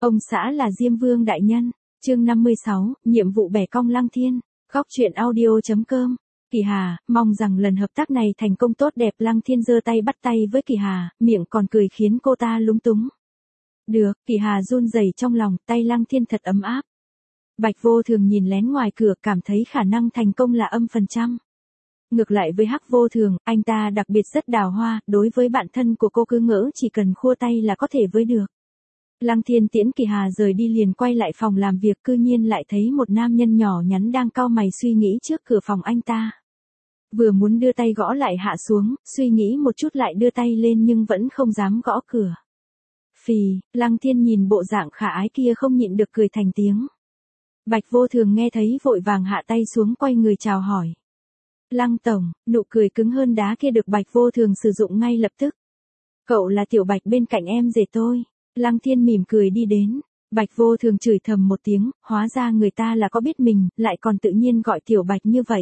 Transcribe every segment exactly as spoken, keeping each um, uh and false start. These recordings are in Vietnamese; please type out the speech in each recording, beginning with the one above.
Ông xã là Diêm Vương đại nhân. Chương năm mươi sáu, nhiệm vụ bẻ cong Lăng Thiên. Góc truyện audio.com. Kỳ Hà, mong rằng lần hợp tác này thành công tốt đẹp. Lăng Thiên giơ tay bắt tay với Kỳ Hà, miệng còn cười khiến cô ta lúng túng. Được, Kỳ Hà run rẩy trong lòng, tay Lăng Thiên thật ấm áp. Bạch Vô Thường nhìn lén ngoài cửa, cảm thấy khả năng thành công là âm phần trăm. Ngược lại với Hắc Vô Thường, anh ta đặc biệt rất đào hoa, đối với bạn thân của cô cứ ngỡ chỉ cần khua tay là có thể với được. Lăng Thiên tiễn Kỳ Hà rời đi liền quay lại phòng làm việc, cư nhiên lại thấy một nam nhân nhỏ nhắn đang cau mày suy nghĩ trước cửa phòng anh ta. Vừa muốn đưa tay gõ lại hạ xuống, suy nghĩ một chút lại đưa tay lên nhưng vẫn không dám gõ cửa. Phì, Lăng Thiên nhìn bộ dạng khả ái kia không nhịn được cười thành tiếng. Bạch Vô Thường nghe thấy vội vàng hạ tay xuống quay người chào hỏi. Lăng tổng, nụ cười cứng hơn đá kia được Bạch Vô Thường sử dụng ngay lập tức. Cậu là Tiểu Bạch bên cạnh em rể tôi. Lăng Thiên mỉm cười đi đến. Bạch Vô Thường chửi thầm một tiếng, hóa ra người ta là có biết mình, lại còn tự nhiên gọi Tiểu Bạch như vậy.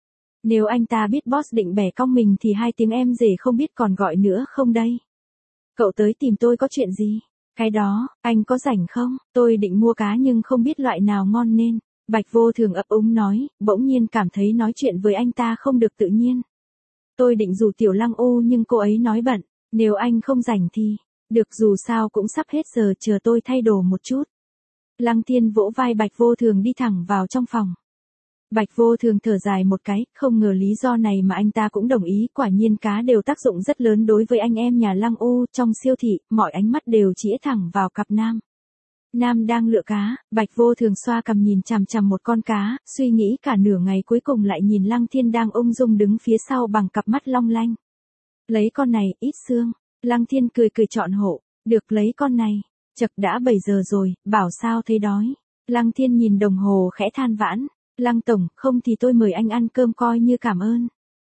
Nếu anh ta biết boss định bẻ cong mình thì hai tiếng em rể không biết còn gọi nữa không đây. Cậu tới tìm tôi có chuyện gì? Cái đó, anh có rảnh không? Tôi định mua cá nhưng không biết loại nào ngon nên. Bạch Vô Thường ấp úng nói, bỗng nhiên cảm thấy nói chuyện với anh ta không được tự nhiên. Tôi định rủ Tiểu Lăng ô nhưng cô ấy nói bận, nếu anh không rảnh thì, được dù sao cũng sắp hết giờ, chờ tôi thay đồ một chút. Lăng Thiên vỗ vai Bạch Vô Thường đi thẳng vào trong phòng. Bạch Vô Thường thở dài một cái, không ngờ lý do này mà anh ta cũng đồng ý, quả nhiên cá đều tác dụng rất lớn đối với anh em nhà Lăng ô. Trong siêu thị, mọi ánh mắt đều chĩa thẳng vào cặp nam. Nam đang lựa cá, Bạch Vô Thường xoa cằm nhìn chằm chằm một con cá, suy nghĩ cả nửa ngày cuối cùng lại nhìn Lăng Thiên đang ung dung đứng phía sau bằng cặp mắt long lanh. Lấy con này, ít xương. Lăng Thiên cười cười chọn hộ, được lấy con này. Chật đã bảy giờ rồi, bảo sao thấy đói. Lăng Thiên nhìn đồng hồ khẽ than vãn. Lăng tổng, không thì tôi mời anh ăn cơm coi như cảm ơn.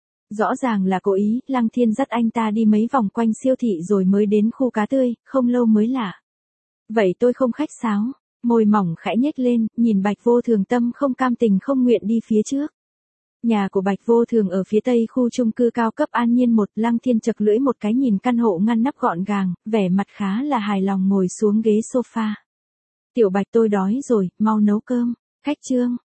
Rõ ràng là cố ý, Lăng Thiên dắt anh ta đi mấy vòng quanh siêu thị rồi mới đến khu cá tươi, không lâu mới lạ. Vậy tôi không khách sáo, môi mỏng khẽ nhếch lên, nhìn Bạch Vô Thường tâm không cam tình không nguyện đi phía trước. Nhà của Bạch Vô Thường ở phía tây khu chung cư cao cấp An Nhiên một. Lăng Thiên chật lưỡi một cái nhìn căn hộ ngăn nắp gọn gàng, vẻ mặt khá là hài lòng ngồi xuống ghế sofa. Tiểu Bạch tôi đói rồi, mau nấu cơm. Khách trương,